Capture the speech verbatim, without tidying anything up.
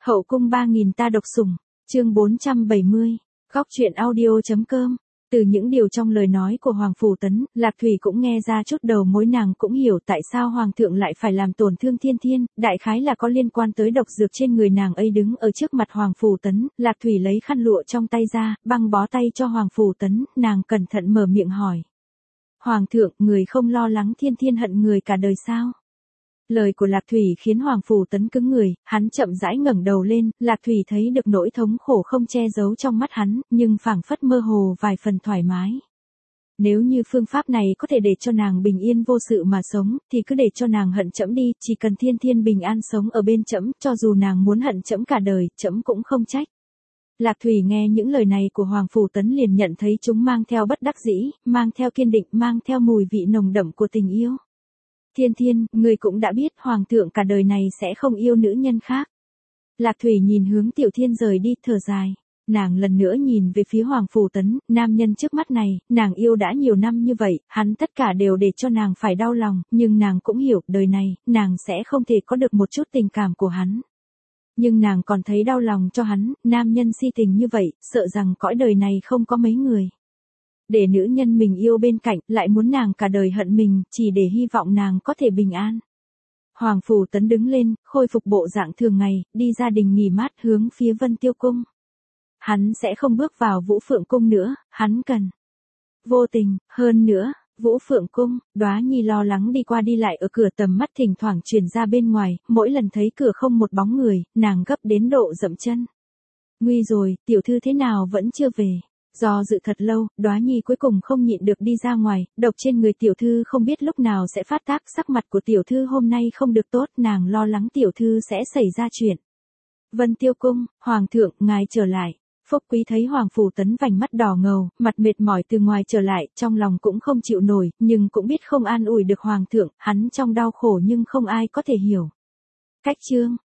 Hậu cung ba nghìn ta độc sủng, chương bốn trăm bảy mươi, góc truyện audio.com. Từ những điều trong lời nói của Hoàng Phủ Tấn, Lạc Thủy cũng nghe ra chút đầu mối, nàng cũng hiểu tại sao Hoàng thượng lại phải làm tổn thương Thiên Thiên, đại khái là có liên quan tới độc dược trên người nàng ấy. Đứng ở trước mặt Hoàng Phủ Tấn, Lạc Thủy lấy khăn lụa trong tay ra, băng bó tay cho Hoàng Phủ Tấn, nàng cẩn thận mở miệng hỏi. Hoàng thượng, người không lo lắng Thiên Thiên hận người cả đời sao? Lời của Lạc Thủy khiến Hoàng Phủ Tấn cứng người, hắn chậm rãi ngẩng đầu lên, Lạc Thủy thấy được nỗi thống khổ không che giấu trong mắt hắn, nhưng phảng phất mơ hồ vài phần thoải mái. Nếu như phương pháp này có thể để cho nàng bình yên vô sự mà sống, thì cứ để cho nàng hận trẫm đi, chỉ cần Thiên Thiên bình an sống ở bên trẫm, cho dù nàng muốn hận trẫm cả đời, trẫm cũng không trách. Lạc Thủy nghe những lời này của Hoàng Phủ Tấn liền nhận thấy chúng mang theo bất đắc dĩ, mang theo kiên định, mang theo mùi vị nồng đậm của tình yêu. Thiên Thiên, ngươi cũng đã biết Hoàng thượng cả đời này sẽ không yêu nữ nhân khác. Lạc Thủy nhìn hướng Tiểu Thiên rời đi, thở dài. Nàng lần nữa nhìn về phía Hoàng Phủ Tấn, nam nhân trước mắt này, nàng yêu đã nhiều năm như vậy, hắn tất cả đều để cho nàng phải đau lòng, nhưng nàng cũng hiểu, đời này, nàng sẽ không thể có được một chút tình cảm của hắn. Nhưng nàng còn thấy đau lòng cho hắn, nam nhân si tình như vậy, sợ rằng cõi đời này không có mấy người. Để nữ nhân mình yêu bên cạnh, lại muốn nàng cả đời hận mình, chỉ để hy vọng nàng có thể bình an. Hoàng Phủ Tấn đứng lên, khôi phục bộ dạng thường ngày, đi ra đình nghỉ mát hướng phía Vân Tiêu Cung. Hắn sẽ không bước vào Vũ Phượng Cung nữa, hắn cần. Vô tình, hơn nữa, Vũ Phượng Cung, Đóa Nhi lo lắng đi qua đi lại ở cửa, tầm mắt thỉnh thoảng truyền ra bên ngoài, mỗi lần thấy cửa không một bóng người, nàng gấp đến độ dậm chân. Nguy rồi, tiểu thư thế nào vẫn chưa về? Do dự thật lâu, Đóa Nhi cuối cùng không nhịn được đi ra ngoài, độc trên người tiểu thư không biết lúc nào sẽ phát tác, sắc mặt của tiểu thư hôm nay không được tốt, nàng lo lắng tiểu thư sẽ xảy ra chuyện. Vân Tiêu Cung, Hoàng thượng, ngài trở lại. Phúc Quý thấy Hoàng Phủ Tấn vành mắt đỏ ngầu, mặt mệt mỏi từ ngoài trở lại, trong lòng cũng không chịu nổi, nhưng cũng biết không an ủi được Hoàng thượng, hắn trong đau khổ nhưng không ai có thể hiểu. Cách chương,